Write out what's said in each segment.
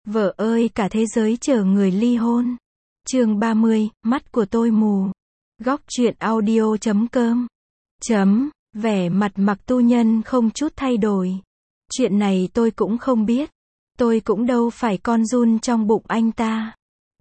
Vợ ơi, cả thế giới chờ người ly hôn. Chương 30, mắt của tôi mù. Góc truyện audio.com. Vẻ mặt Mạc Tu Nhân không chút thay đổi. Chuyện này tôi cũng không biết. Tôi cũng đâu phải con giun trong bụng anh ta.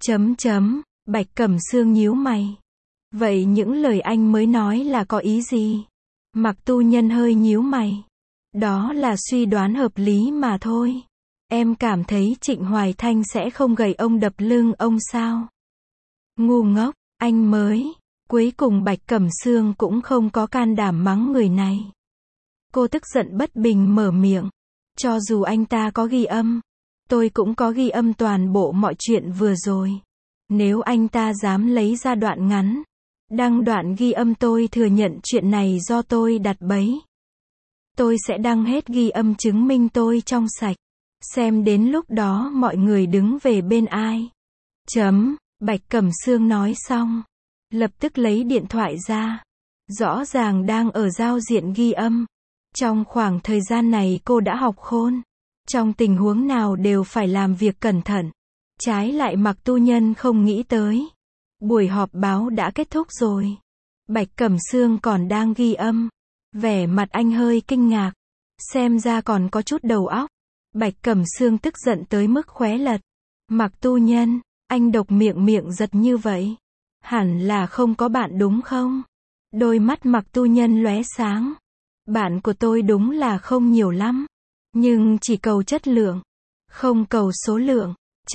Bạch Cẩm Sương nhíu mày. Vậy những lời anh mới nói là có ý gì? Mạc Tu Nhân hơi nhíu mày. Đó là suy đoán hợp lý mà thôi. Em cảm thấy Trịnh Hoài Thanh sẽ không gầy ông đập lưng ông sao? Ngu ngốc, anh mới. Cuối cùng Bạch Cẩm Sương cũng không có can đảm mắng người này. Cô tức giận bất bình mở miệng. Cho dù anh ta có ghi âm, tôi cũng có ghi âm toàn bộ mọi chuyện vừa rồi. Nếu anh ta dám lấy ra đoạn ngắn, đăng đoạn ghi âm tôi thừa nhận chuyện này do tôi đặt bẫy. Tôi sẽ đăng hết ghi âm chứng minh tôi trong sạch. Xem đến lúc đó mọi người đứng về bên ai. Bạch Cẩm Sương nói xong, lập tức lấy điện thoại ra. Rõ ràng đang ở giao diện ghi âm. Trong khoảng thời gian này cô đã học khôn. Trong tình huống nào đều phải làm việc cẩn thận. Trái lại Mạc Tu Nhân không nghĩ tới. Buổi họp báo đã kết thúc rồi. Bạch Cẩm Sương còn đang ghi âm. Vẻ mặt anh hơi kinh ngạc. Xem ra còn có chút đầu óc. Bạch Cẩm Sương tức giận tới mức khóe lật. Mạc Tu Nhân, anh độc miệng giật như vậy. Hẳn là không có bạn đúng không? Đôi mắt Mạc Tu Nhân lóe sáng. Bạn của tôi đúng là không nhiều lắm. Nhưng chỉ cầu chất lượng. Không cầu số lượng.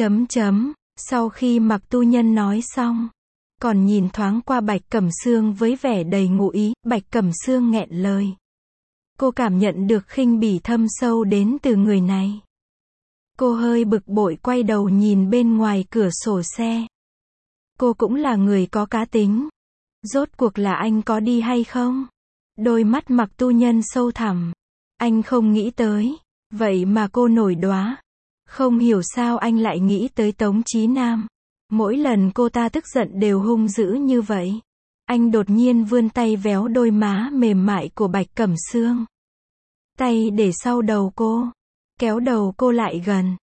Sau khi Mạc Tu Nhân nói xong. Còn nhìn thoáng qua Bạch Cẩm Sương với vẻ đầy ngụ ý. Bạch Cẩm Sương nghẹn lời. Cô cảm nhận được khinh bỉ thâm sâu đến từ người này. Cô hơi bực bội quay đầu nhìn bên ngoài cửa sổ xe. Cô cũng là người có cá tính. Rốt cuộc là anh có đi hay không? Đôi mắt Mạc Tu Nhân sâu thẳm. Anh không nghĩ tới. Vậy mà cô nổi đoá. Không hiểu sao anh lại nghĩ tới Tống Chí Nam. Mỗi lần cô ta tức giận đều hung dữ như vậy. Anh đột nhiên vươn tay véo đôi má mềm mại của Bạch Cẩm Sương. Tay để sau đầu cô. Kéo đầu cô lại gần.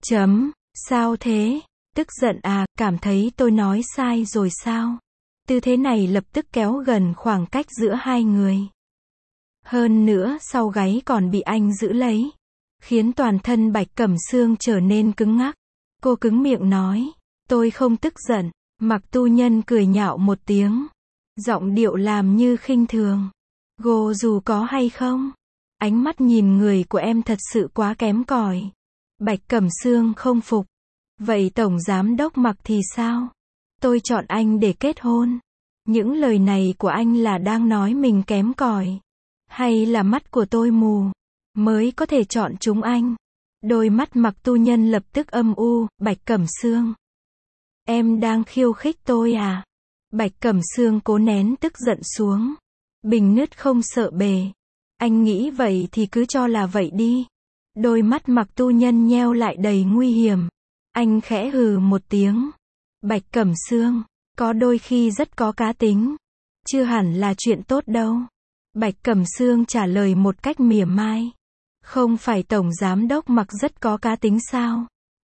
Sao thế? Tức giận à, cảm thấy tôi nói sai rồi sao? Tư thế này lập tức kéo gần khoảng cách giữa hai người. Hơn nữa sau gáy còn bị anh giữ lấy. Khiến toàn thân Bạch Cẩm Sương trở nên cứng ngắc. Cô cứng miệng nói. Tôi không tức giận. Mạc Tu Nhân cười nhạo một tiếng. Giọng điệu làm như khinh thường. Gồ dù có hay không? Ánh mắt nhìn người của em thật sự quá kém cỏi. Bạch Cẩm Sương không phục. Vậy Tổng Giám đốc Mạc thì sao? Tôi chọn anh để kết hôn. Những lời này của anh là đang nói mình kém cỏi. Hay là mắt của tôi mù, mới có thể chọn chúng anh? Đôi mắt Mạc Tu Nhân lập tức âm u. Bạch Cẩm Sương. Em đang khiêu khích tôi à? Bạch Cẩm Sương cố nén tức giận xuống. Bình nứt không sợ bề. Anh nghĩ vậy thì cứ cho là vậy đi. Đôi mắt Mạc Tu Nhân nheo lại đầy nguy hiểm. Anh khẽ hừ một tiếng. Bạch Cẩm Sương, có đôi khi rất có cá tính. Chưa hẳn là chuyện tốt đâu. Bạch Cẩm Sương trả lời một cách mỉa mai. Không phải Tổng Giám đốc Mạc rất có cá tính sao?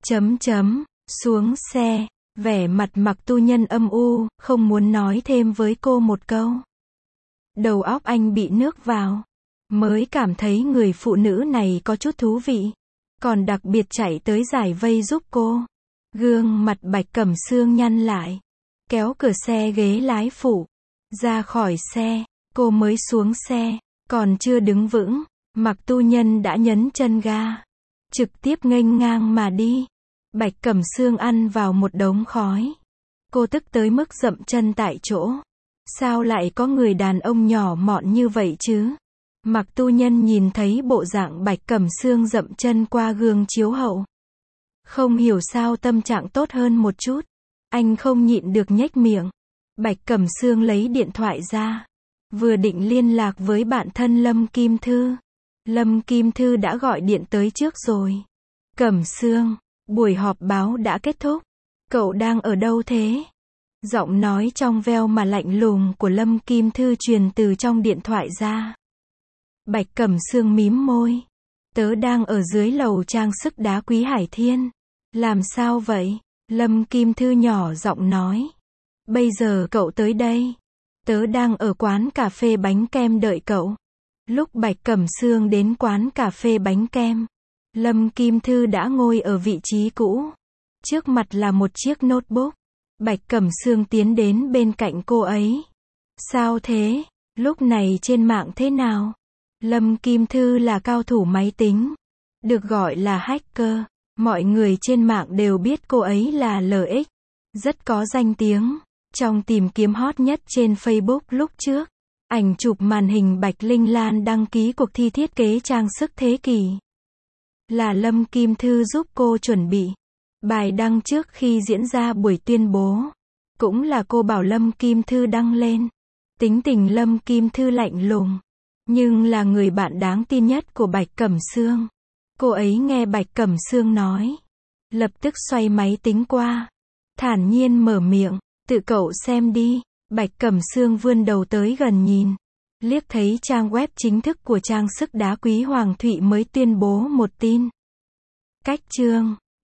Xuống xe. Vẻ mặt Mạc Tu Nhân âm u, không muốn nói thêm với cô một câu. Đầu óc anh bị nước vào. Mới cảm thấy người phụ nữ này có chút thú vị. Còn đặc biệt chạy tới giải vây giúp cô. Gương mặt Bạch Cẩm Sương nhăn lại. Kéo cửa xe ghế lái phụ. Ra khỏi xe. Cô mới xuống xe. Còn chưa đứng vững. Mạc Tu Nhân đã nhấn chân ga. Trực tiếp nghênh ngang mà đi. Bạch Cẩm Sương ăn vào một đống khói. Cô tức tới mức dậm chân tại chỗ. Sao lại có người đàn ông nhỏ mọn như vậy chứ? Mạc Tu Nhân nhìn thấy bộ dạng Bạch Cẩm Sương dậm chân qua gương chiếu hậu. Không hiểu sao tâm trạng tốt hơn một chút. Anh không nhịn được nhếch miệng. Bạch Cẩm Sương lấy điện thoại ra. Vừa định liên lạc với bạn thân Lâm Kim Thư. Lâm Kim Thư đã gọi điện tới trước rồi. Cẩm Sương, buổi họp báo đã kết thúc. Cậu đang ở đâu thế? Giọng nói trong veo mà lạnh lùng của Lâm Kim Thư truyền từ trong điện thoại ra. Bạch Cẩm Sương mím môi. Tớ đang ở dưới lầu trang sức đá quý Hải Thiên. Làm sao vậy? Lâm Kim Thư nhỏ giọng nói. Bây giờ cậu tới đây. Tớ đang ở quán cà phê bánh kem đợi cậu. Lúc Bạch Cẩm Sương đến quán cà phê bánh kem, Lâm Kim Thư đã ngồi ở vị trí cũ. Trước mặt là một chiếc notebook. Bạch Cẩm Sương tiến đến bên cạnh cô ấy. Sao thế? Lúc này trên mạng thế nào? Lâm Kim Thư là cao thủ máy tính. Được gọi là hacker. Mọi người trên mạng đều biết cô ấy là LX. Rất có danh tiếng. Trong tìm kiếm hot nhất trên Facebook lúc trước. Ảnh chụp màn hình Bạch Linh Lan đăng ký cuộc thi thiết kế trang sức thế kỷ. Là Lâm Kim Thư giúp cô chuẩn bị. Bài đăng trước khi diễn ra buổi tuyên bố. Cũng là cô bảo Lâm Kim Thư đăng lên. Tính tình Lâm Kim Thư lạnh lùng. Nhưng là người bạn đáng tin nhất của Bạch Cẩm Sương. Cô ấy nghe Bạch Cẩm Sương nói. Lập tức xoay máy tính qua. Thản nhiên mở miệng. Tự cậu xem đi. Bạch Cẩm Sương vươn đầu tới gần nhìn. Liếc thấy trang web chính thức của trang sức đá quý Hoàng Thụy mới tuyên bố một tin. Cách chương.